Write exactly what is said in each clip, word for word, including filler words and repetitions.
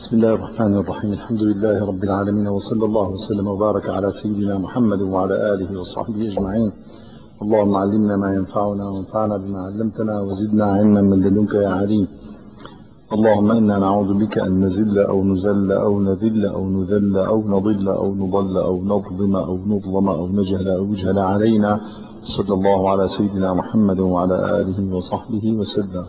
بسم الله الرحمن الرحيم. الحمد لله رب العالمين، وصلى الله وسلم وبارك على سيدنا محمد وعلى آله وصحبه أجمعين. اللهم علمنا ما ينفعنا وانفعنا بما علمتنا وزدنا علما من لدنك يا عليم. اللهم إنا نعوذ بك أن نزل أو نزل أو نذل أو نذل أو نضل أو نضل أو نظلم أو نظلم أو نجهل أو يجهل علينا. صلى الله على سيدنا محمد وعلى آله وصحبه وسلم.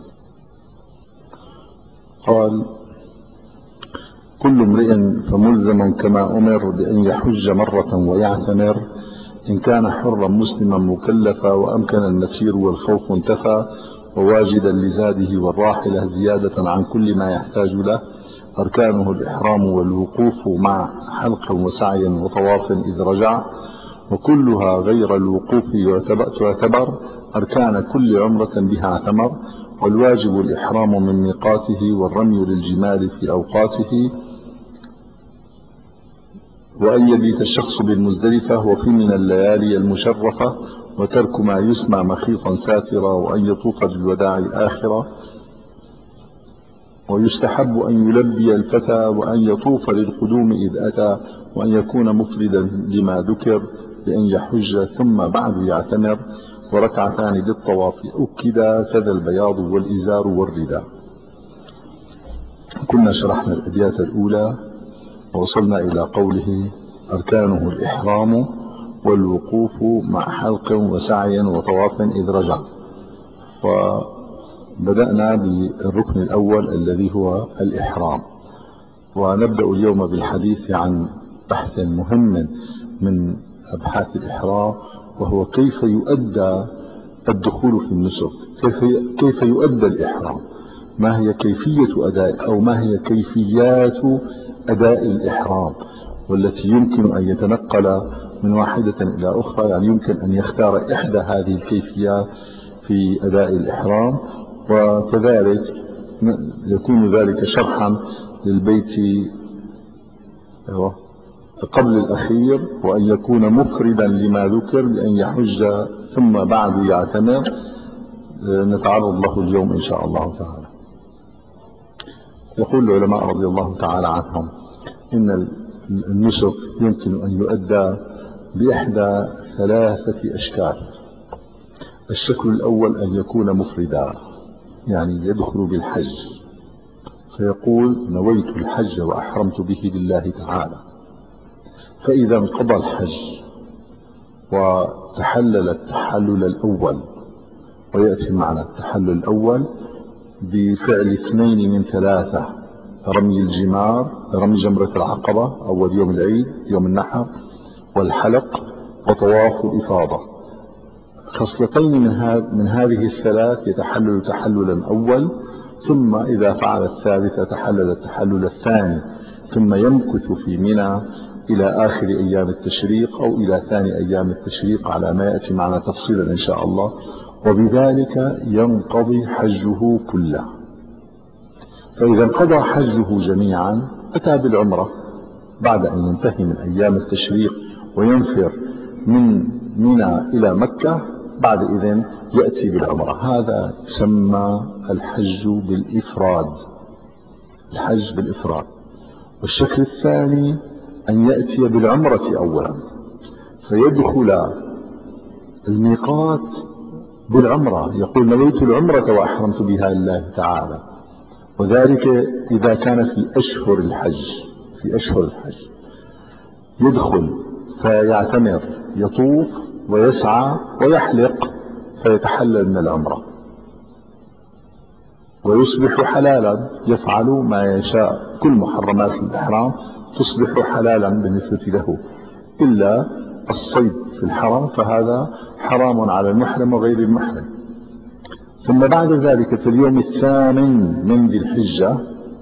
قال: كل امرئ فملزم كما أمر بأن يحج مرة ويعتمر، إن كان حرا مسلما مكلفا وأمكن المسير والخوف انتفى، وواجدا لزاده والراحلة زيادة عن كل ما يحتاج له. أركانه الإحرام والوقوف مع حلق وسعي وطواف إذ رجع، وكلها غير الوقوف تعتبر أركان كل عمرة بها اعتمر. والواجب الإحرام من ميقاته والرمي للجمال في أوقاته، وأن يبيت الشخص بالمزدلفة وفي من الليالي المشرفة، وترك ما يسمى مخيطا ساترا، وأن يطوف بالوداع الآخرة. ويستحب أن يلبي الفتى وأن يطوف للقدوم إذ أتى، وأن يكون مفردا لما ذكر بأن يحج ثم بعد يعتمر. وركعتان للطواف أكدا، كذا البياض والإزار والرداء. كنا شرحنا الأبيات الأولى ووصلنا إلى قوله: أركانه الإحرام والوقوف مع حلق وسعي وطواف إذ رجع. وبدأنا بالركن الأول الذي هو الإحرام، ونبدأ اليوم بالحديث عن بحث مهم من أبحاث الإحرام، وهو كيف يؤدى الدخول في النسك، كيف كيف يؤدى الإحرام، ما هي كيفية أداء أو ما هي كيفيات أداء الإحرام، والتي يمكن أن يتنقل من واحدة إلى أخرى، يعني يمكن أن يختار إحدى هذه الكيفيات في أداء الإحرام. وكذلك يكون ذلك شرحا للبيت قبل الأخير، وأن يكون مفردا لما ذكر بأن يحج ثم بعد يعتمر، نتعرض له اليوم إن شاء الله تعالى. يقول العلماء رضي الله تعالى عنهم إن النسك يمكن أن يؤدى بإحدى ثلاثة أشكال. الشكل الأول أن يكون مفردا، يعني يدخل بالحج فيقول: نويت الحج وأحرمت به لله تعالى. فإذا انقضى الحج وتحلل التحلل الأول، ويأتي معنا التحلل الأول بفعل اثنين من ثلاثة: رمي الجمار، رمي جمرة العقبة أول يوم العيد يوم النحر، والحلق، وطواف الإفاضة. خصلتين من, من هذه الثلاث يتحلل تحللا أول، ثم إذا فعل الثالثة تحلل التحلل الثاني، ثم يمكث في منى إلى آخر أيام التشريق أو إلى ثاني أيام التشريق على ما يأتي معنا تفصيلا إن شاء الله. وبذلك ينقضي حجه كله. فإذا انقضى حجه جميعا أتى بالعمرة بعد أن ينتهي من أيام التشريق وينفر من منى إلى مكة، بعد إذن يأتي بالعمرة. هذا يسمى الحج بالإفراد، الحج بالإفراد. والشكل الثاني أن يأتي بالعمرة أولا، فيدخل الميقات بالعمرة، يقول: نويت العمرة وأحرمت بها لله تعالى. وذلك إذا كان في أشهر الحج، في أشهر الحج يدخل فيعتمر، يطوف ويسعى ويحلق، فيتحلل من العمرة ويصبح حلالا، يفعل ما يشاء. كل محرمات الإحرام تصبح حلالا بالنسبة له، إلا الصيد في الحرم فهذا حرام على المحرم وغير المحرم. ثم بعد ذلك في اليوم الثامن من ذي الحجة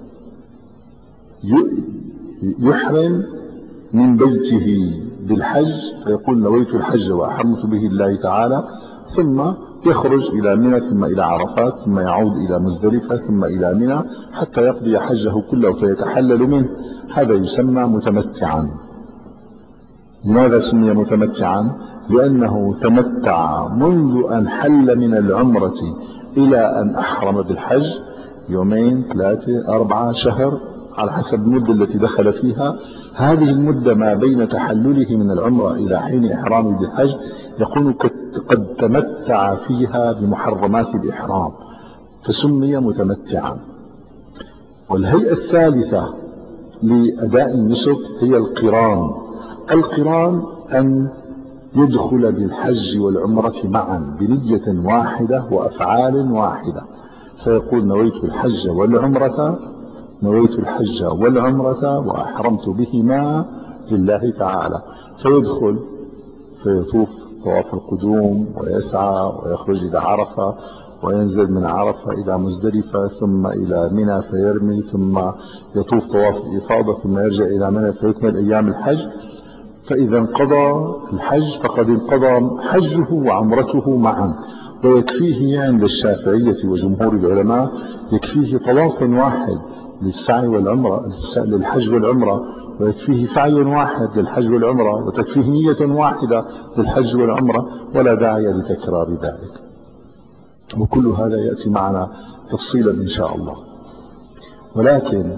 يحرم من بيته بالحج، فيقول: نويت الحج وأحرمت به الله تعالى، ثم يخرج إلى منى، ثم إلى عرفات، ثم يعود إلى مزدلفة، ثم إلى منى، حتى يقضي حجه كله فيتحلل منه. هذا يسمى متمتعا. لماذا سمي متمتعا؟ لأنه تمتع منذ أن حل من العمرة إلى أن أحرم بالحج يومين ثلاثة أربعة شهر على حسب المدة التي دخل فيها. هذه المدة ما بين تحلله من العمرة إلى حين إحرامه بالحج يكون قد تمتع فيها بمحرمات الإحرام فسمي متمتعا. والهيئة الثالثة لأداء النسك هي القران. القران أن يدخل بالحج والعمرة معا بنية واحدة وأفعال واحدة، فيقول نويت الحج والعمرة نويت الحج والعمرة وأحرمت بهما لله تعالى، فيدخل فيطوف طواف القدوم ويسعى ويخرج إلى عرفة وينزل من عرفة إلى مزدلفة ثم إلى منى فيرمي ثم يطوف طواف الإفاضة ثم يرجع إلى منى فيكمل أيام الحج. فإذا انقضى الحج فقد انقضى حجه وعمرته معا. ويكفيه عند الشافعية وجمهور العلماء يكفيه طواف واحد للسعي والعمرة للحج والعمرة، ويكفيه سعي واحد للحج والعمرة، وتكفيه نية واحدة للحج والعمرة، ولا داعي لتكرار ذلك. وكل هذا يأتي معنا تفصيلا إن شاء الله. ولكن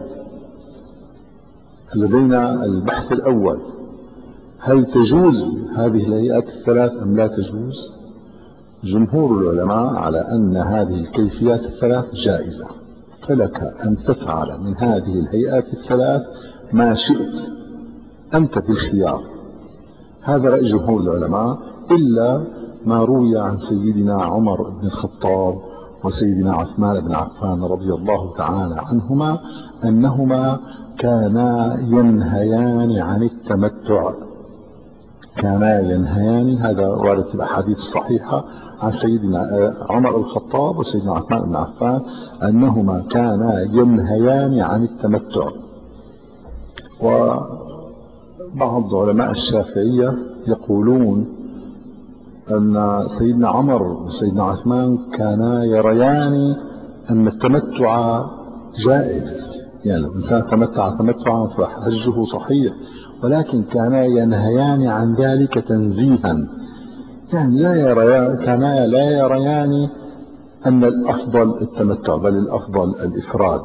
لدينا البحث الأول: هل تجوز هذه الهيئات الثلاث أم لا تجوز؟ جمهور العلماء على أن هذه الكيفيات الثلاث جائزة، فلك أن تفعل من هذه الهيئات الثلاث ما شئت، أنت بالخيار. هذا رأي جمهور العلماء، إلا ما روي عن سيدنا عمر بن الخطاب وسيدنا عثمان بن عفان رضي الله تعالى عنهما أنهما كانا ينهيان عن التمتع. كانا ينهيان، هذا وارد في الأحاديث الصحيحة عن سيدنا عمر الخطاب وسيدنا عثمان بن عفان أنهما كانا ينهيان عن التمتع. وبعض علماء الشافعية يقولون أن سيدنا عمر وسيدنا عثمان كانا يريان أن التمتع جائز، يعني لو الإنسان تمتع تمتعا فحجه صحيح، ولكن كانا ينهيان عن ذلك تنزيها، يعني لا يريان كانا لا يريان أن الأفضل التمتع بل الأفضل الإفراد،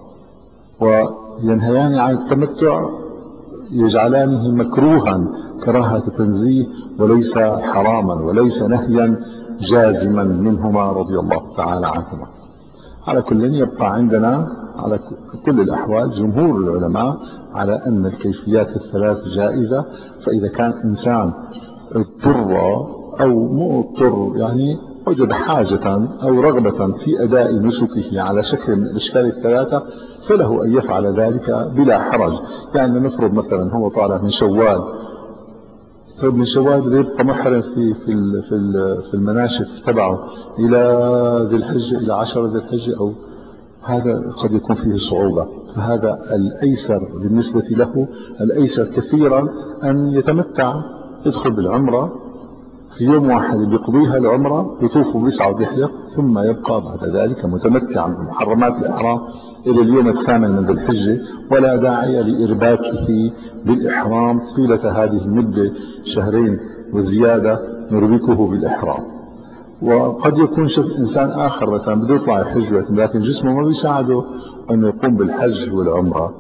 وينهيان عن التمتع يجعلانه مكروها كراهة تنزيه وليس حراما وليس نهيا جازما منهما رضي الله تعالى عنهما. على كل يبقى عندنا على كل الأحوال جمهور العلماء على أن الكيفيات الثلاث جائزة. فإذا كان إنسان اضطر أو مو اضطر، يعني وجد حاجة أو رغبة في أداء نسكه على شكل من الأشكال الثلاثة فله أن يفعل ذلك بلا حرج. يعني نفرض مثلا هو طالع من شوال، طيب من شوال يبقى محرم في في في المناسك تبعه إلى ذي الحجة إلى عشرة ذي الحجة، أو هذا قد يكون فيه صعوبة. فهذا الأيسر بالنسبة له، الأيسر كثيرا أن يتمتع، يدخل بالعمرة في يوم واحد بيقضيها العمرة، يطوف ويسعى ويحلق، ثم يبقى بعد ذلك متمتعا بمحرمات الإحرام إلى اليوم الثامن من ذي الحجة، ولا داعي لإرباكه بالإحرام طيلة هذه المدة شهرين وزيادة نربكه بالإحرام. وقد يكون شف إنسان آخر مثلا بده يطلع يحج لكن جسمه ما بيساعده أنه يقوم بالحج والعمرة،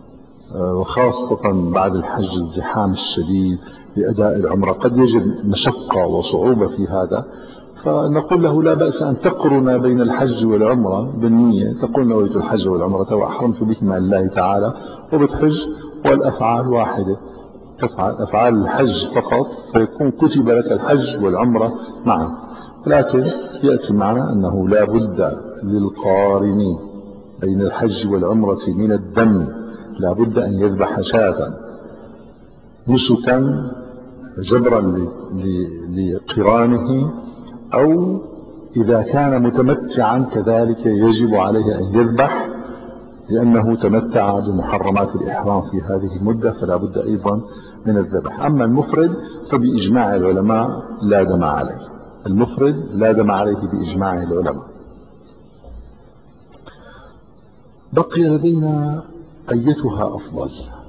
وخاصة بعد الحج الزحام الشديد لأداء العمرة قد يجد مشقة وصعوبة في هذا، فنقول له لا بأس أن تقرن بين الحج والعمرة بالنية، تقول نويت الحج والعمرة وأحرمت بهما لله تعالى، وبتحج والأفعال واحدة، تفعل أفعال الحج فقط فيكون كتب لك الحج والعمرة معا. لكن يأتي معنا أنه لا بد للقارن بين الحج والعمرة من الدم، لا بد أن يذبح شاة نسكا جبرا لقرانه، أو إذا كان متمتعا كذلك يجب عليه أن يذبح لأنه تمتع بمحرمات الإحرام في هذه المدة، فلا بد أيضا من الذبح. أما المفرد فبإجماع العلماء لا دم عليه، المفرد لا دم عليه بإجماع العلماء. بقي لدينا أيتها أفضل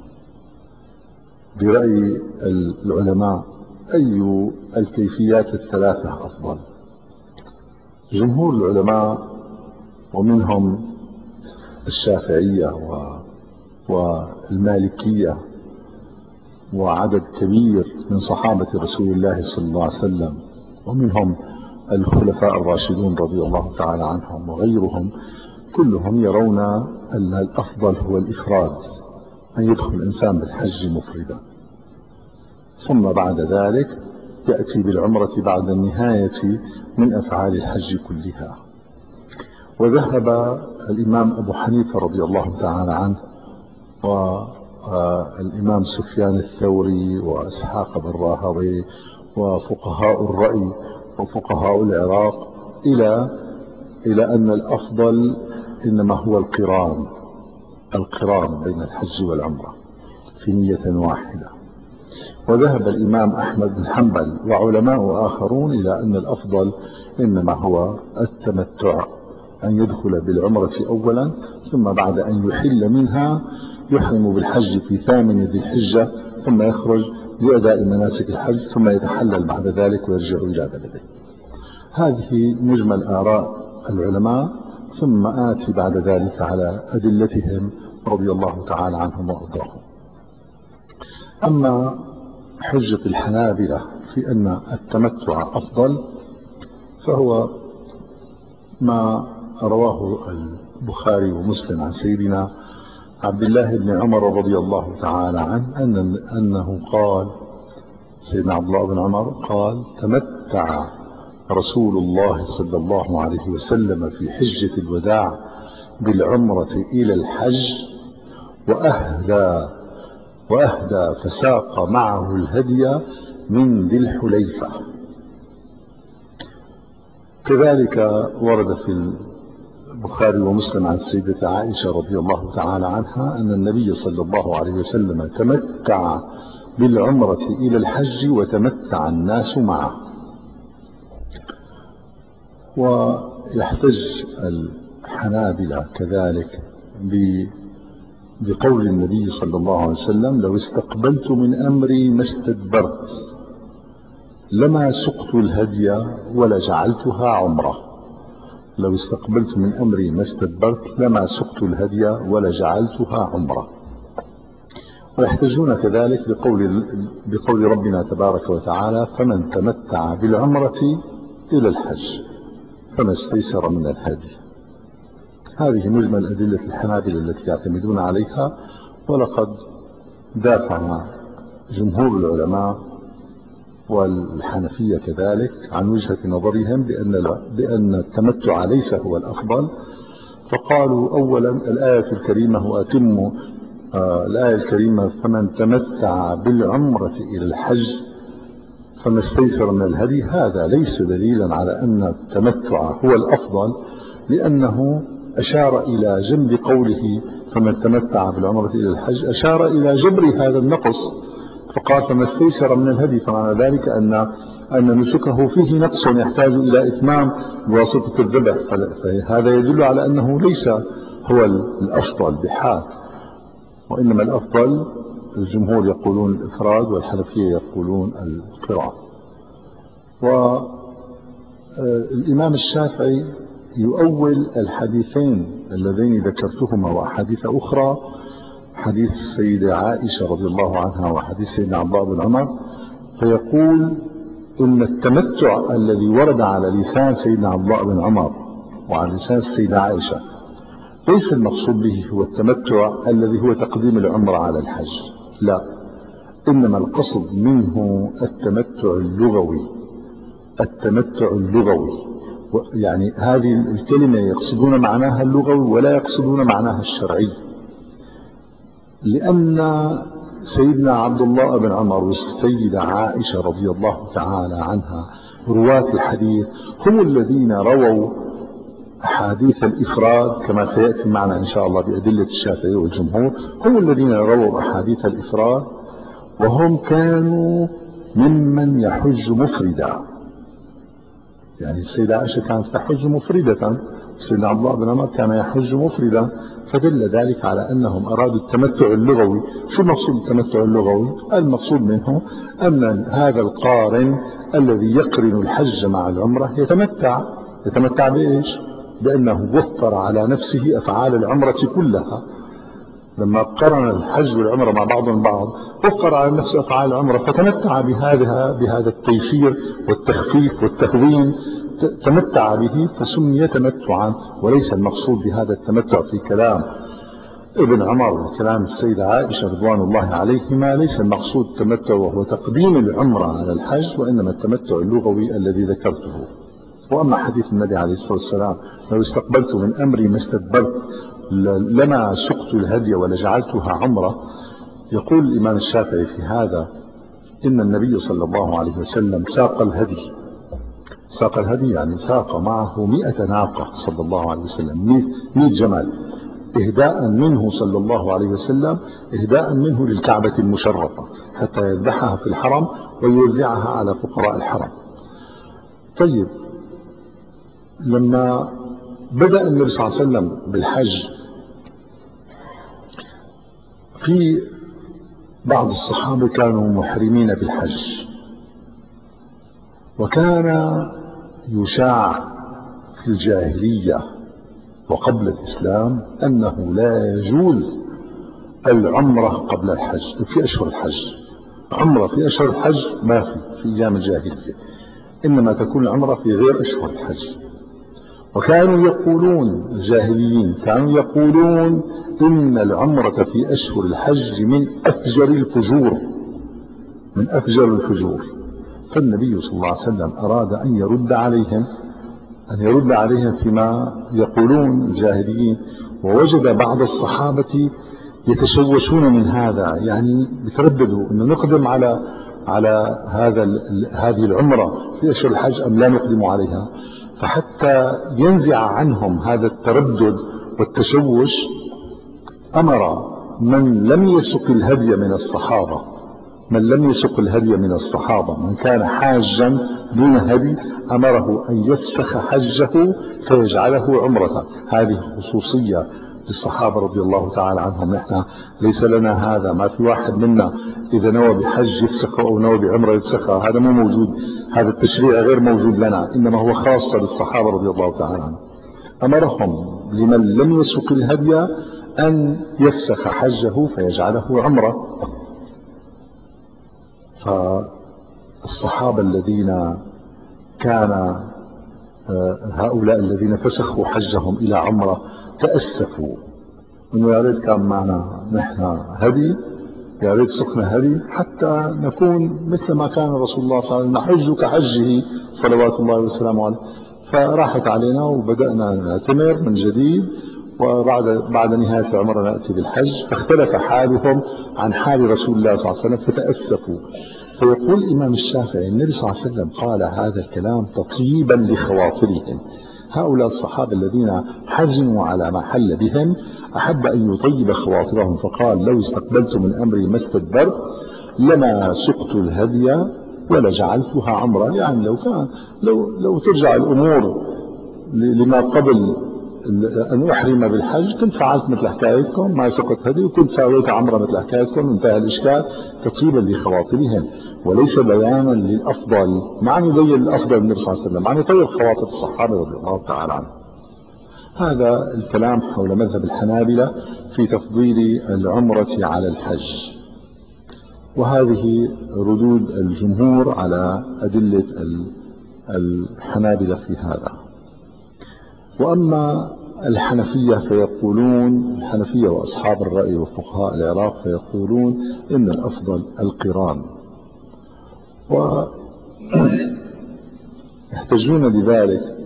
برأي العلماء، أي الكيفيات الثلاثة أفضل؟ جمهور العلماء ومنهم الشافعية المالكية وعدد كبير من صحابة رسول الله صلى الله عليه وسلم، ومنهم الخلفاء الراشدون رضي الله تعالى عنهم وغيرهم، كلهم يرون أن الأفضل هو الإفراد، أن يدخل الإنسان بالحج مفردا، ثم بعد ذلك يأتي بالعمرة بعد النهاية من أفعال الحج كلها. وذهب الإمام أبو حنيفة رضي الله تعالى عنه والإمام سفيان الثوري وإسحاق بن راهويه وفقهاء الرأي وفقهاء العراق إلى إلى أن الأفضل إنما هو القران القران بين الحج والعمرة في نية واحدة. وذهب الإمام أحمد بن حنبل وعلماء آخرون إلى أن الأفضل إنما هو التمتع، أن يدخل بالعمرة أولا ثم بعد أن يحل منها يحرم بالحج في ثامن ذي الحجة، ثم يخرج لأداء مناسك الحج، ثم يتحلل بعد ذلك ويرجع إلى بلده. هذه مجمل آراء العلماء، ثم آتي بعد ذلك على أدلتهم رضي الله تعالى عنهم وأرضاهم. أما حجة الحنابلة في أن التمتع أفضل، فهو ما رواه البخاري ومسلم عن سيدنا عبد الله بن عمر رضي الله تعالى عنه أن أنه قال، سيدنا عبد الله بن عمر قال: تمتع رسول الله صلى الله عليه وسلم في حجة الوداع بالعمرة إلى الحج وأهدى وأهدى فساق معه الهدي من ذي الحليفة. كذلك ورد في البخاري ومسلم عن السيدة عائشة رضي الله تعالى عنها أن النبي صلى الله عليه وسلم تمتع بالعمرة إلى الحج وتمتع الناس معه. ويحتج الحنابلة كذلك بقول النبي صلى الله عليه وسلم: لو استقبلت من أمري ما استدبرت لما سقت الهدي ولا جعلتها عمرة. لو استقبلت من أمري ما استدبرت لما سقت الهدي ولا جعلتها عمرة. ويحتجون كذلك بقول, بقول ربنا تبارك وتعالى: فمن تمتع بالعمرة إلى الحج فما استيسر من الهدي. هذه مجمل أدلة الحنابلة التي يعتمدون عليها. ولقد دافع جمهور العلماء والحنفية كذلك عن وجهة نظرهم بأن بأن التمتع ليس هو الأفضل، فقالوا: أولا الآية الكريمة وأتموا آه الآية الكريمة فمن تمتع بالعمرة إلى الحج فما استيسر من الهدي، هذا ليس دليلا على أن التمتع هو الأفضل، لأنه أشار إلى جنب قوله فمن تمتع بالعمرة إلى الحج، أشار إلى جبر هذا النقص، فقال فما استيسر من الهدي، فمعنى ذلك أن أن نسكه فيه نقص يحتاج إلى إتمام بواسطة الذبح، فهذا يدل على أنه ليس هو الأفضل بحال، وإنما الأفضل الجمهور يقولون الإفراد والحنفية يقولون القران. والإمام الشافعي يؤول الحديثين اللذين ذكرتهما وأحاديث أخرى، حديث السيدة عائشة رضي الله عنها وحديث سيدنا عبد الله بن عمر، فيقول إن التمتع الذي ورد على لسان سيدنا عبد الله بن عمر وعلى لسان السيدة عائشة ليس المقصود به هو التمتع الذي هو تقديم العمرة على الحج، لا، إنما القصد منه التمتع اللغوي. التمتع اللغوي يعني هذه الكلمة يقصدون معناها اللغوي ولا يقصدون معناها الشرعي، لأن سيدنا عبد الله بن عمر والسيدة عائشة رضي الله تعالى عنها رواة الحديث هم الذين رووا أحاديث الإفراد، كما سيأتي معنا إن شاء الله بأدلة الشافعي والجمهور، هم الذين رووا أحاديث الإفراد، وهم كانوا ممن يحج مفردا. يعني السيدة عائشة كانت تحج مفردة، سيدنا عبد الله بن عمر كان يحج مفردا، فدل ذلك على أنهم أرادوا التمتع اللغوي. شو المقصود بالتمتع اللغوي؟ المقصود منه أن هذا القارن الذي يقرن الحج مع العمرة يتمتع يتمتع بإيش؟ بأنه وفر على نفسه أفعال العمرة كلها، لما قرن الحج والعمرة مع بعضهم البعض وفر على نفسه أفعال العمرة، فتمتع بهذا بهذا التيسير والتخفيف والتهوين، تمتع به فسمي تمتعا. وليس المقصود بهذا التمتع في كلام ابن عمر وكلام السيدة عائشة رضوان الله عليهما، ليس المقصود التمتع وهو تقديم العمرة على الحج، وإنما التمتع اللغوي الذي ذكرته. وأما حديث النبي عليه الصلاة والسلام لو استقبلت من أمري ما استدبرت لما سقت الهدي ولجعلتها عمرة، يقول الإمام الشافعي في هذا إن النبي صلى الله عليه وسلم ساق الهدي، ساق الهدي يعني ساق معه مئة ناقة صلى الله عليه وسلم، مئة جمل، إهداء منه صلى الله عليه وسلم، إهداء منه للكعبة المشرفة حتى يذبحها في الحرم ويوزعها على فقراء الحرم. طيب، لما بدأ النبي صلى الله عليه وسلم بالحج، في بعض الصحابة كانوا محرمين بالحج، وكان يشاع في الجاهلية وقبل الإسلام أنه لا يجوز العمرة قبل الحج في أشهر الحج. عمرة في أشهر الحج ما في في أيام الجاهلية، إنما تكون العمرة في غير أشهر الحج. وكانوا يقولون الجاهليين كانوا يقولون إن العمرة في أشهر الحج من أفجر الفجور، من أفجر الفجور. فالنبي صلى الله عليه وسلم أراد أن يرد عليهم أن يرد عليهم فيما يقولون الجاهليين، ووجد بعض الصحابة يتشوشون من هذا، يعني يترددوا أن نقدم على على هذا هذه العمرة في أشهر الحج أم لا نقدم عليها. فحتى ينزع عنهم هذا التردد والتشوش أمر من لم يسق الهدي من الصحابة من لم يسق الهدي من الصحابة من كان حاجا دون هدي، أمره أن يفسخ حجه فيجعله عمرة. هذه خصوصية للصحابة رضي الله تعالى عنهم. نحن ليس لنا هذا، ما في واحد منا إذا نوى بحج يفسخ أو نوى بعمرة يفسخها، هذا مو موجود، هذا التشريع غير موجود لنا، إنما هو خاصة للصحابة رضي الله تعالى عنهم. أمرهم لمن لم يسق الهدي أن يفسخ حجه فيجعله عمرة. فالصحابة الذين كان هؤلاء الذين فسخوا حجهم إلى عمرة تأسفوا إنه يا ريت كان معنا نحن هدي، يا ريت سقنا هدي حتى نكون مثل ما كان رسول الله صلى الله عليه وسلم نحج كحجه صلوات الله وسلامه عليه. فراحت علينا وبدأنا نعتمر من جديد، وبعد بعد نهاية العمرة نأتي بالحج. فاختلف حالهم عن حال رسول الله صلى الله عليه وسلم فتأسفوا. فيقول الإمام الشافعي النبي صلى الله عليه وسلم قال هذا الكلام تطيبا لخواطرهم. هؤلاء الصحابة الذين حزنوا على ما حل بهم أحب أن يطيب خواطرهم، فقال لو استقبلت من أمري ما استدبرت لما سقت الهدي ولا جعلتها عمرة. يعني لو كان لو لو ترجع الأمور لما قبل أن أحرم بالحج كنت فعلت مثل حكايتكم ما سقط هدي وكنت سويت عمرة مثل حكايتكم، انتهى الإشكال. تطيبا لخواطرهم وليس بيانا للأفضل، مع أن يبين الأفضل النبي صلى الله عليه وسلم، مع أن يطيب خواطر الصحابة رضي الله تعالى عنهم. هذا الكلام حول مذهب الحنابلة في تفضيل العمرة على الحج، وهذه ردود الجمهور على أدلة الحنابلة في هذا. وأما الحنفية فيقولون، الحنفية وأصحاب الرأي وفقهاء العراق فيقولون إن الأفضل القران، ويحتجون بذلك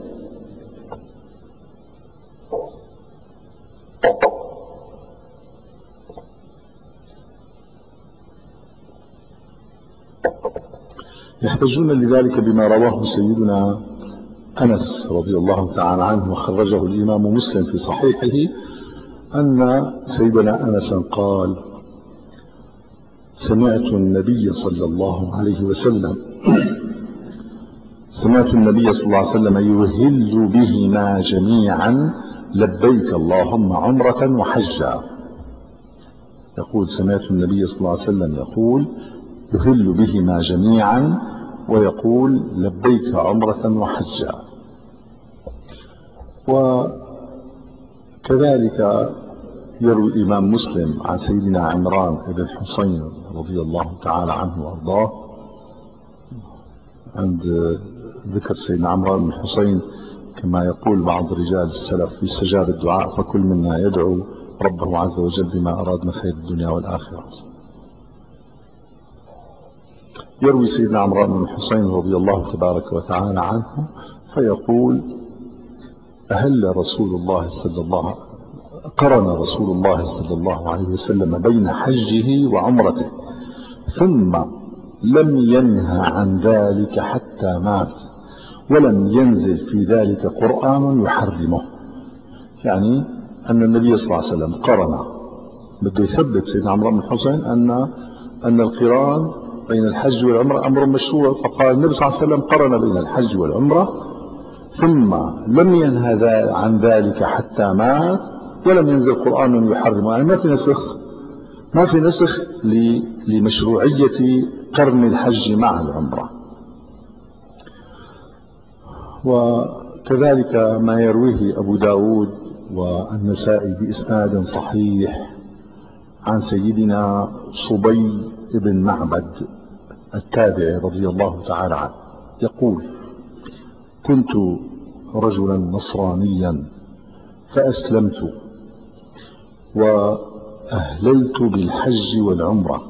يحتجون لذلك بما رواه سيدنا أنس رضي الله تعالى عنه وخرجه الإمام مسلم في صحيحه، أن سيدنا أنس قال سمعت النبي صلى الله عليه وسلم سمعت النبي صلى الله عليه وسلم يهل بهما جميعا لبيك اللهم عمرة وحجا. يقول سمعت النبي صلى الله عليه وسلم يقول يهل بهما جميعا ويقول لبيك عمرة وحجا. وكذلك يروي الإمام مسلم عن سيدنا عمران بن حسين رضي الله تعالى عنه وأرضاه، عند ذكر سيدنا عمران بن حسين كما يقول بعض رجال السلف: يستجاب الدعاء فكل منا يدعو ربه عز وجل بما أراد من خير الدنيا والآخرة. يروي سيدنا عمران بن حسين رضي الله تبارك وتعالى عنه فيقول: أهل رسول الله صلى الله عليه وسلم قرن رسول الله صلى الله عليه وسلم بين حجه وعمرته ثم لم ينهى عن ذلك حتى مات، ولم ينزل في ذلك قرآن يحرمه. يعني أن النبي صلى الله عليه وسلم قرن، بده يثبت سيدنا عمرو بن الحسين أن أن القران بين الحج والعمرة أمر مشروع، فقال النبي صلى الله عليه وسلم قرن بين الحج والعمرة ثم لم ينهى عن ذلك حتى مات، ولم ينزل قرآن يحرمه. يعني ما في نسخ، ما في نسخ لمشروعية قرن الحج مع العمرة. وكذلك ما يرويه أبو داود والنسائي بإسناد صحيح عن سيدنا صبي بن معبد التابعي رضي الله تعالى عنه يقول: كنت رجلا نصرانيا فأسلمت وأهللت بالحج والعمرة،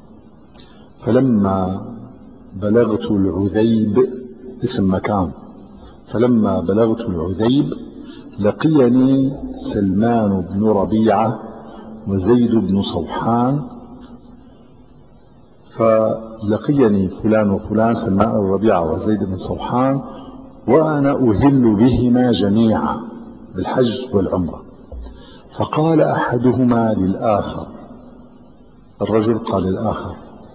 فلما بلغت العذيب، اسم مكان، فلما بلغت العذيب لقيني سلمان بن ربيعة وزيد بن صوحان، فلقيني فلان وفلان سلمان الربيعة وزيد بن صوحان وأنا أهل بهما جميعا بالحج والعمرة. فقال أحدهما للآخر، الرجل قال للآخر: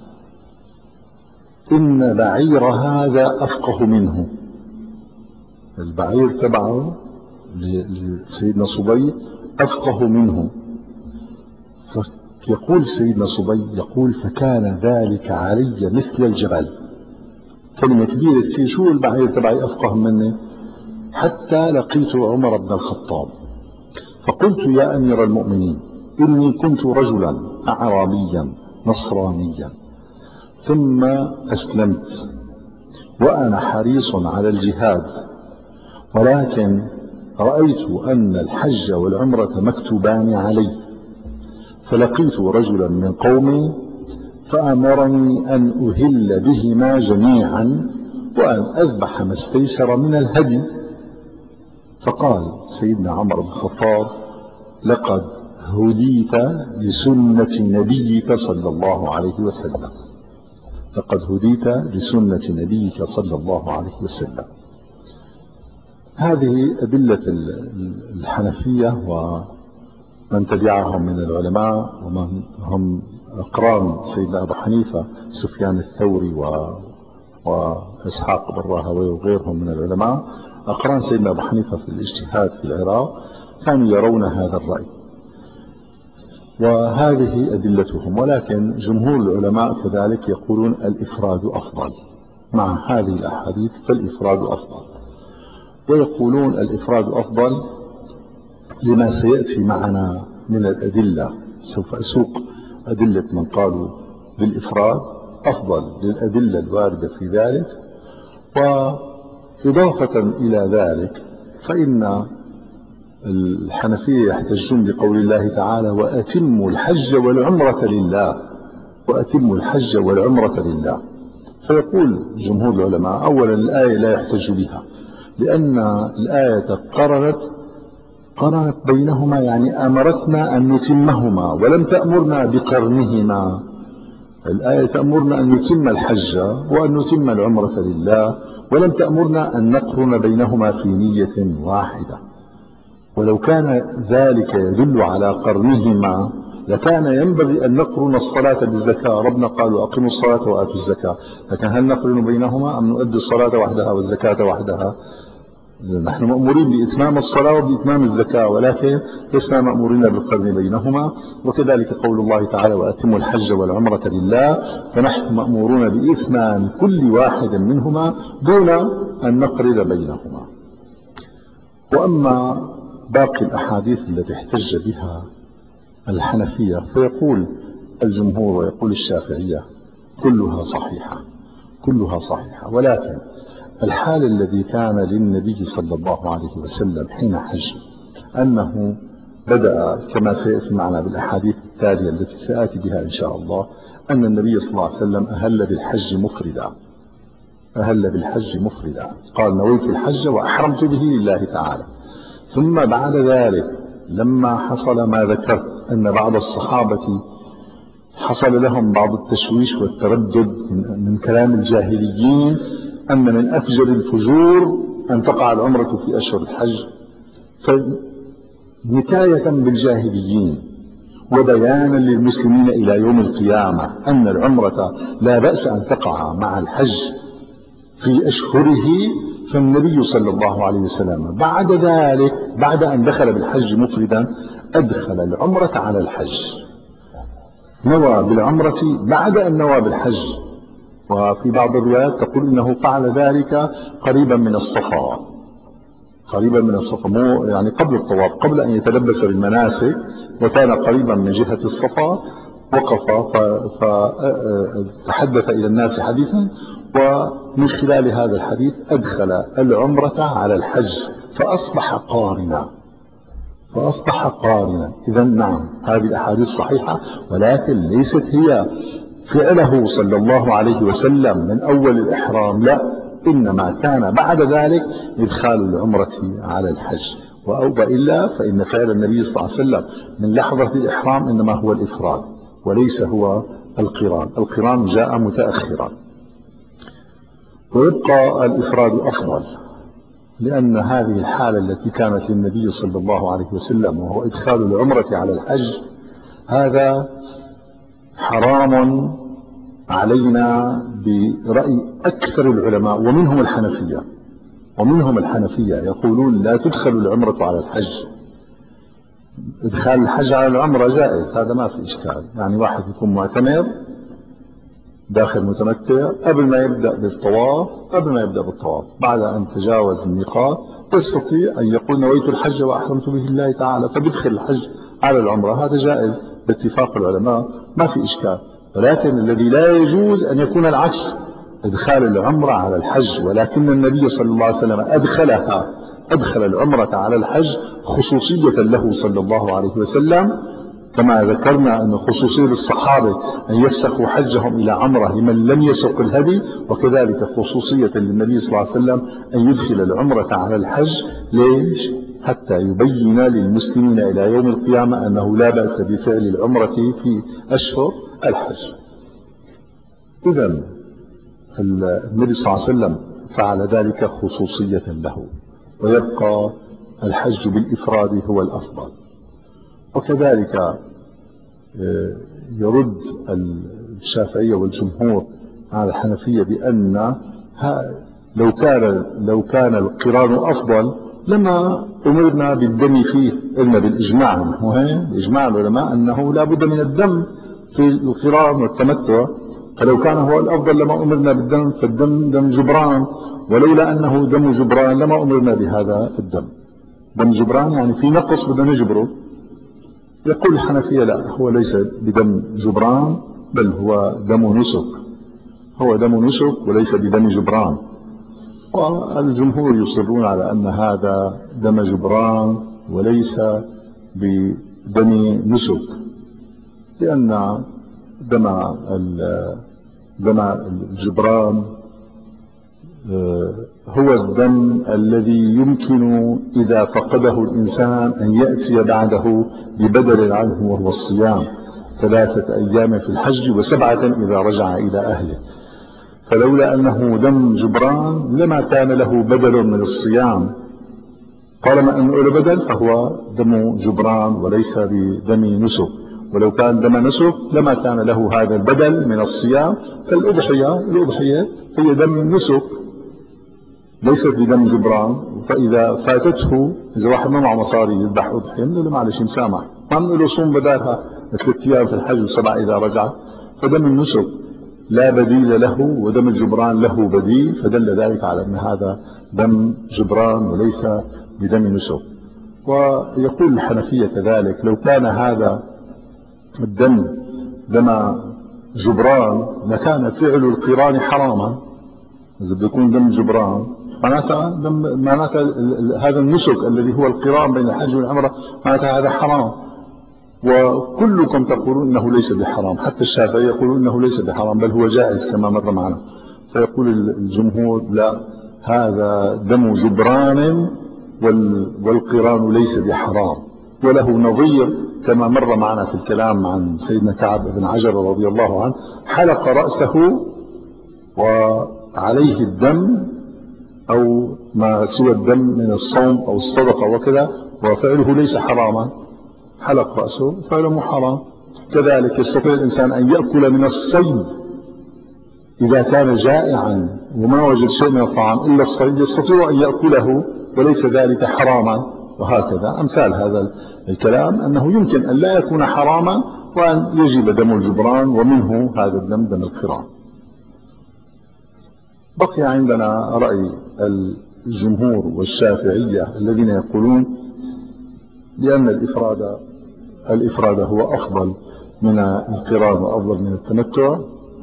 إن بعير هذا أفقه منه. البعير تبعه لسيدنا صبي أفقه منه. فيقول سيدنا صبي يقول: فكان ذلك علي مثل الجبل، كلمة كبيرة كثير، شو البعير تبعي أفقه مني؟ حتى لقيت عمر بن الخطاب فقلت: يا أمير المؤمنين، إني كنت رجلا أعرابيا نصرانيا ثم أسلمت وأنا حريص على الجهاد، ولكن رأيت أن الحج والعمرة مكتوبان علي، فلقيت رجلا من قومي فأمرني أن أهل بهما جميعا وأن أذبح ما استيسر من الهدي. فقال سيدنا عمر بن الخطاب: لقد هديت لسنة نبيك صلى الله عليه وسلم، لقد هديت لسنة نبيك صلى الله عليه وسلم. هذه أدلة الحنفية ومن تبعهم من العلماء ومن هم أقران سيدنا أبو حنيفة، سفيان الثوري و وإسحاق بن راهويه وغيرهم من العلماء، أقران سيدنا أبو حنيفة في الاجتهاد في العراق، كانوا يرون هذا الرأي وهذه أدلتهم. ولكن جمهور العلماء كذلك يقولون الإفراد أفضل، مع هذه الأحاديث فالإفراد أفضل، ويقولون الإفراد أفضل لما سيأتي معنا من الأدلة. سوف أسوق أدلة من قالوا بالإفراد أفضل للأدلة الواردة في ذلك. وإضافة إلى ذلك فإن الحنفية يحتجون بقول الله تعالى: وأتموا الحج والعمرة لله، وأتموا الحج والعمرة لله. فيقول جمهور العلماء: أولا الآية لا يحتج بها، لأن الآية قررت قررت بينهما، يعني أمرتنا أن نتمهما ولم تأمرنا بقرنهما. الآية تأمرنا أن نتم الحج وأن نتم العمرة لله، ولم تأمرنا أن نقرن بينهما في نية واحدة. ولو كان ذلك يدل على قرنهما لكان ينبغي أن نقرن الصلاة بالزكاة. ربنا قال: وأقيموا الصلاة وآتوا الزكاة، لكن هل نقرن بينهما أم نؤدي الصلاة وحدها والزكاة وحدها؟ نحن مأمورين بإتمام الصلاة وبإتمام الزكاة، ولكن لسنا مأمورين بالقرن بينهما. وكذلك قول الله تعالى: وأتموا الحج والعمرة لله، فنحن مأمورون بإتمام كل واحد منهما دون أن نقرن بينهما. وأما باقي الأحاديث التي احتج بها الحنفية، فيقول الجمهور ويقول الشافعية كلها صحيحة كلها صحيحة، ولكن الحال الذي كان للنبي صلى الله عليه وسلم حين حج أنه بدأ كما سيأتي معنا بالأحاديث التالية التي سآتي بها إن شاء الله، أن النبي صلى الله عليه وسلم أهل بالحج مفردا أهل بالحج مفردا قال نويت الحج وأحرمت به لله تعالى. ثم بعد ذلك لما حصل ما ذكرت أن بعض الصحابة حصل لهم بعض التشويش والتردد من كلام الجاهليين أن من أفجر الفجور أن تقع العمرة في أشهر الحج، فنكاية بالجاهليين وبيانا للمسلمين إلى يوم القيامة أن العمرة لا بأس أن تقع مع الحج في أشهره، فالنبي صلى الله عليه وسلم بعد ذلك بعد أن دخل بالحج مفردا أدخل العمرة على الحج، نوى بالعمرة بعد أن نوى بالحج. وفي بعض الروايات تقول إنه فعل ذلك قريبا من الصفا قريبا من الصفا مو يعني قبل الطواف، قبل أن يتلبس بالمناسك، وكان قريبا من جهة الصفا، وقف فتحدث إلى الناس حديثا، ومن خلال هذا الحديث أدخل العمرة على الحج فأصبح قارنا فأصبح قارنا إذا نعم هذه الأحاديث صحيحة، ولكن ليست هي فعله صلى الله عليه وسلم من أول الإحرام، لا، إنما كان بعد ذلك إدخال العمرة على الحج. وإلا فإن فعل النبي صلى الله عليه وسلم من لحظة الإحرام إنما هو الإفراد وليس هو القران، القران جاء متأخرا. ويبقى الإفراد أفضل، لأن هذه الحالة التي كانت للنبي صلى الله عليه وسلم وهو إدخال العمرة على الحج هذا حرام علينا برأي أكثر العلماء، ومنهم الحنفية ومنهم الحنفية يقولون لا تدخل العمرة على الحج. إدخال الحج على العمرة جائز، هذا ما في إشكال، يعني واحد يكون معتمر داخل متمتع قبل ما يبدأ بالطواف قبل ما يبدأ بالطواف بعد أن تجاوز الميقات يستطيع أن يقول نويت الحج وأحرمت به الله تعالى، فبدخل الحج على العمرة، هذا جائز باتفاق العلماء ما في إشكال. ولكن الذي لا يجوز أن يكون العكس، إدخال العمرة على الحج، ولكن النبي صلى الله عليه وسلم أدخلها أدخل العمرة على الحج خصوصية له صلى الله عليه وسلم، كما ذكرنا أن خصوصية للصحابة أن يفسخوا حجهم إلى عمرة لمن لم يسق الهدي، وكذلك خصوصية للنبي صلى الله عليه وسلم أن يدخل العمرة على الحج. ليش؟ حتى يبين للمسلمين إلى يوم القيامة أنه لا بأس بفعل العمرة في أشهر الحج. إذن النبي صلى الله عليه وسلم فعل ذلك خصوصية له، ويبقى الحج بالإفراد هو الأفضل. وكذلك يرد الشافعية والجمهور على الحنفية بأن لو كان لو كان القران أفضل لما أمرنا بالدم فيه، قلنا بالإجماع مهم بإجماع العلماء أنه لا بد من الدم في القران والتمتع، فلو كان هو الأفضل لما أمرنا بالدم، فالدم دم جبران، ولولا أنه دم جبران لما أمرنا بهذا الدم. دم جبران يعني في نقص بدنا نجبره. يقول الحنفية لا، هو ليس بدم جبران بل هو دم نسك، هو دم نسك وليس بدم جبران. والجمهور يصرون على أن هذا دم جبران وليس بدم نسك، لأن دم دم الجبران هو الدم الذي يمكن إذا فقده الإنسان أن يأتي بعده ببدل عنه، وهو الصيام ثلاثة أيام في الحج وسبعة إذا رجع إلى أهله. فلولا أنه دم جبران لما كان له بدل من الصيام، طالما أنه له بدل فهو دم جبران وليس بدم نسك. ولو كان دم نسك لما كان له هذا البدل من الصيام. فالأضحية الأضحية هي دم نسك ليست بدم جبران، فإذا فاتته إذا واحد ما معه مصاري يذبح أضحية بنقول له معلش مسامح، ما بنقول له صوم بدالها ثلاث أيام في الحج وسبعة إذا رجع. فدم النسك لا بديل له ودم الجبران له بديل، فدل ذلك على أن هذا دم جبران وليس بدم نسك. ويقول الحنفية كذلك لو كان هذا الدم دم جبران لكان فعل القران حراما. إذا بيكون دم جبران معناتها دم معناتها هذا النسك الذي هو القران بين الحج والعمرة معناتها هذا حرام. وكلكم تقولون انه ليس بحرام، حتى الشافعي يقول انه ليس بحرام بل هو جائز كما مر معنا. فيقول الجمهور لا، هذا دم جبران والقران ليس بحرام. وله نظير كما مر معنا في الكلام عن سيدنا كعب بن عجرة رضي الله عنه، حلق رأسه وعليه الدم أو ما سوى الدم من الصوم أو الصدقة وكذا، وفعله ليس حراما، حلق رأسه فعله حرام. كذلك يستطيع الإنسان أن يأكل من الصيد إذا كان جائعا وما وجد شيء من الطعام إلا الصيد، يستطيع أن يأكله وليس ذلك حراما. وهكذا أمثال هذا الكلام، أنه يمكن أن لا يكون حراما وأن يجب دم الجبران، ومنه هذا الدم دم القران. بقي عندنا رأي الجمهور والشافعية الذين يقولون بأن الإفراد الإفراد هو أفضل من القران وأفضل من التمتع،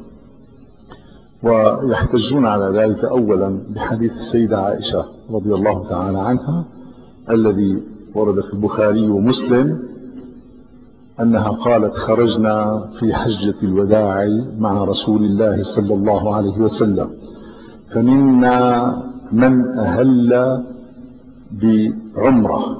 ويحتجون على ذلك أولا بحديث السيدة عائشة رضي الله تعالى عنها الذي ورد في البخاري ومسلم أنها قالت: خرجنا في حجة الوداع مع رسول الله صلى الله عليه وسلم، فمنا من أهل بعمرة،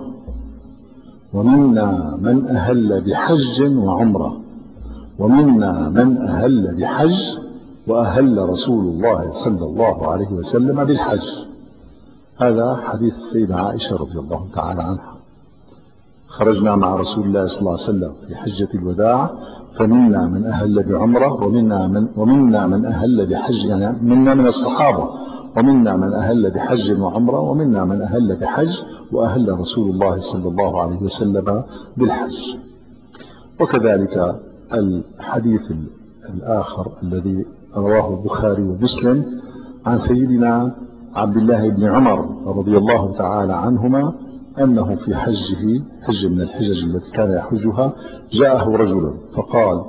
ومنا من أهل بحج وعمرة، ومنا من أهل بحج وأهل رسول الله صلى الله عليه وسلم بالحج. هذا حديث السيدة عائشة رضي الله تعالى عنها. خرجنا مع رسول الله صلى الله عليه وسلم في حجة الوداع، فمنا من أهل بعمرة، ومنا من, ومنا من أهل بحج، يعني منا من الصحابة، ومنا من أهل بحج وعمرة، ومنا من أهل بحج وأهل رسول الله صلى الله عليه وسلم بالحج. وكذلك الحديث الآخر الذي رواه البخاري ومسلم عن سيدنا عبد الله بن عمر رضي الله تعالى عنهما أنه في حجه، حج من الحجج التي كان يحجها، جاءه رجل فقال: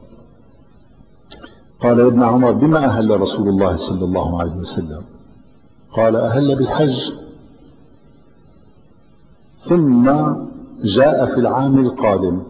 قال يا ابن عمر بما أهل رسول الله صلى الله عليه وسلم؟ قال: أهل بالحج. ثم جاء في العام القادم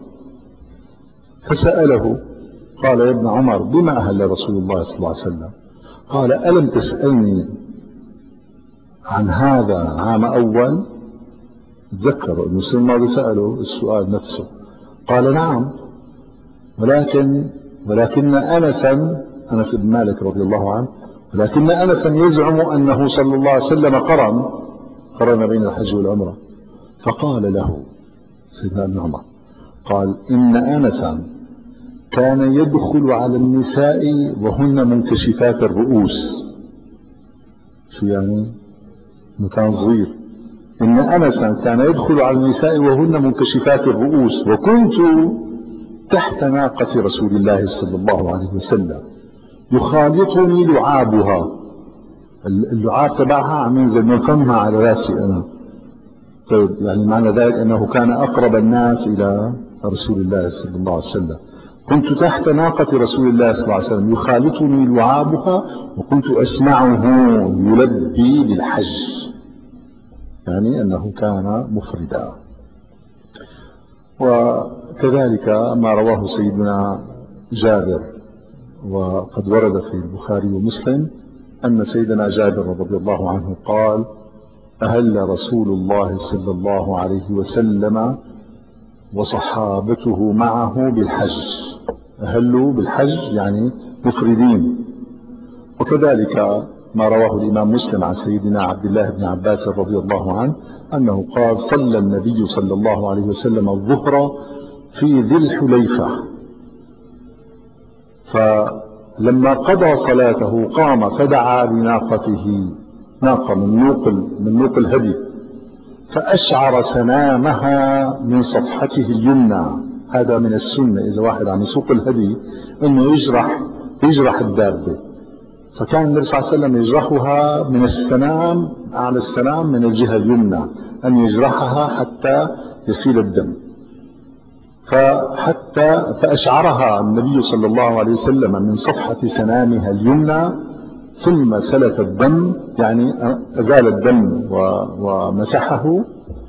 فسأله قال: يا ابن عمر بما أهل رسول الله صلى الله عليه وسلم؟ قال: ألم تسألني عن هذا عام أول؟ تذكروا أن السنة الماضي سأله السؤال نفسه، قال: نعم، ولكن ولكن أنسا أنس بن مالك رضي الله عنه ولكن أنسا يزعم أنه صلى الله عليه وسلم قرن قرن بين الحج والعمرة. فقال له سيدنا ابن عمر، قال: إن أنسا كان يدخل على النساء وهن منكشفات الرؤوس. شو يعني؟ مكان صغير. إن أنسا كان يدخل على النساء وهن منكشفات الرؤوس، وكنت تحت ناقة رسول الله صلى الله عليه وسلم يخالطني لعابها، اللعاب تبعها عم ينزل من فمها على راسي أنا. طيب يعني معنى ذلك أنه كان أقرب الناس إلى رسول الله صلى الله عليه وسلم. كنت تحت ناقة رسول الله صلى الله عليه وسلم يخالطني لعابها، وكنت أسمعه يلبي بالحج، يعني أنه كان مفردا. وكذلك ما رواه سيدنا جابر وقد ورد في البخاري ومسلم أن سيدنا جابر رضي الله عنه قال: أهل رسول الله صلى الله عليه وسلم وصحابته معه بالحج. أهلوا بالحج يعني مفردين. وكذلك ما رواه الإمام مسلم عن سيدنا عبد الله بن عباس رضي الله عنه أنه قال: صلى النبي صلى الله عليه وسلم الظهر في ذي الحليفة، فلما قضى صلاته قام فدعا بناقته، ناقة من نوق من نوق الهدي، فأشعر سنامها من صفحته اليمنى. هذا من السنة إذا واحد عم يسوق الهدي أنه يجرح يجرح الدابة، فكان النبي صلى الله عليه وسلم يجرحها من السنام، أعلى السنام من الجهة اليمنى، أن يجرحها حتى يسيل الدم. فحتى فأشعرها النبي صلى الله عليه وسلم من صفحة سنامها اليمنى، ثم سلت الدم، يعني أزال الدم ومسحه،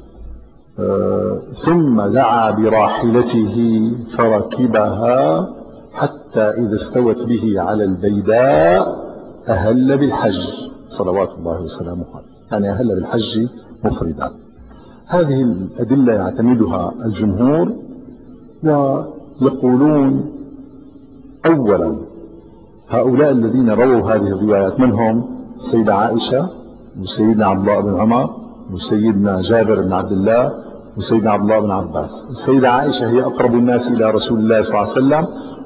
ثم دعا براحلته فركبها حتى إذا استوت به على البيداء أهل بالحج صلوات الله وسلامه عليه، يعني أهل بالحج مفردا. هذه الأدلة يعتمدها الجمهور، ويقولون أولا هؤلاء الذين رووا هذه الروايات منهم السيدة عائشة وسيدنا عبد الله بن عمر وسيدنا جابر بن عبد الله وسيدنا عبد الله بن عباس. السيدة عائشة هي أقرب الناس إلى رسول الله صلى الله عليه وسلم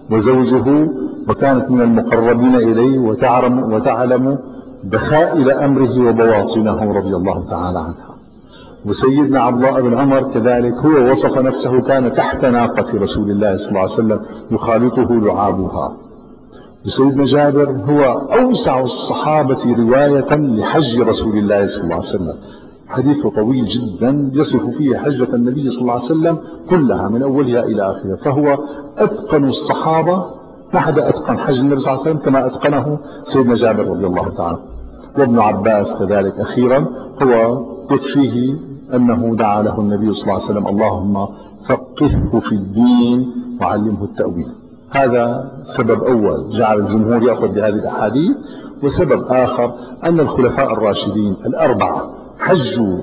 وزوجه، وكانت من المقربين إليه وتعلم, وتعلم دخائل أمره وبواطنه رضي الله تعالى عنها. وسيدنا عبد الله بن عمر كذلك هو وصف نفسه كان تحت ناقة رسول الله صلى الله عليه وسلم يخالطه لعابها. وسيدنا جابر هو أوسع الصحابة رواية لحج رسول الله صلى الله عليه وسلم، حديث طويل جدا يصف فيه حجة النبي صلى الله عليه وسلم كلها من أولها إلى آخرها، فهو أتقن الصحابة، ما حدا أتقن حج النبي صلى الله عليه وسلم كما أتقنه سيدنا جابر رضي الله تعالى. وابن عباس كذلك أخيرا هو يكفيه أنه دعا له النبي صلى الله عليه وسلم اللهم فقهه في الدين وعلمه التأويل. هذا سبب أول جعل الجمهور يأخذ بهذه الأحاديث. وسبب آخر أن الخلفاء الراشدين الأربعة حجوا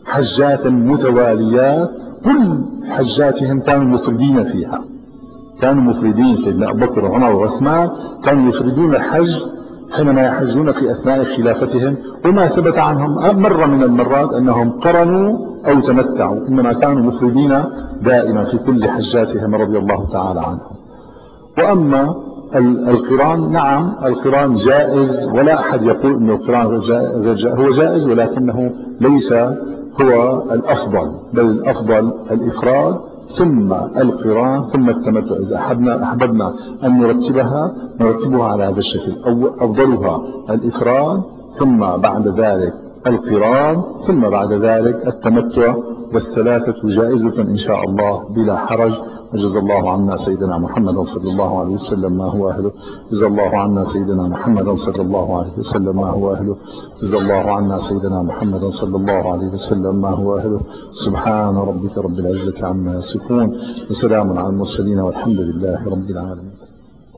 حجات متواليات، كل حجاتهم كانوا مفردين فيها، كانوا مفردين. سيدنا أبو بكر وعمر وعثمان كانوا يفردون الحج حينما يحجون في أثناء خلافتهم، وما ثبت عنهم مرة من المرات أنهم قرنوا أو تمتعوا، إنما كانوا مفردين دائما في كل حجاتهم رضي الله تعالى عنهم. وأما القران، نعم القران جائز، ولا أحد يقول أنه القران غير جائز، هو جائز ولكنه ليس هو الأفضل، بل الأفضل الإفراد ثم القران ثم التمتع. إذا أحبنا, أحببنا أن نرتبها نرتبها على هذا الشكل، أفضلها الإفراد ثم بعد ذلك القران ثم بعد ذلك التمتع، والثلاثة جائزة إن شاء الله بلا حرج. وجزا الله عنا سيدنا محمد صلى الله عليه وسلم ما هو أهله، جزا الله عنا سيدنا محمد صلى الله عليه وسلم ما هو أهله، جزا الله عنا سيدنا محمد صلى الله عليه وسلم ما هو أهله. سبحان ربك رب العزة عما يصفون، وسلام على المرسلين، والحمد لله رب العالمين.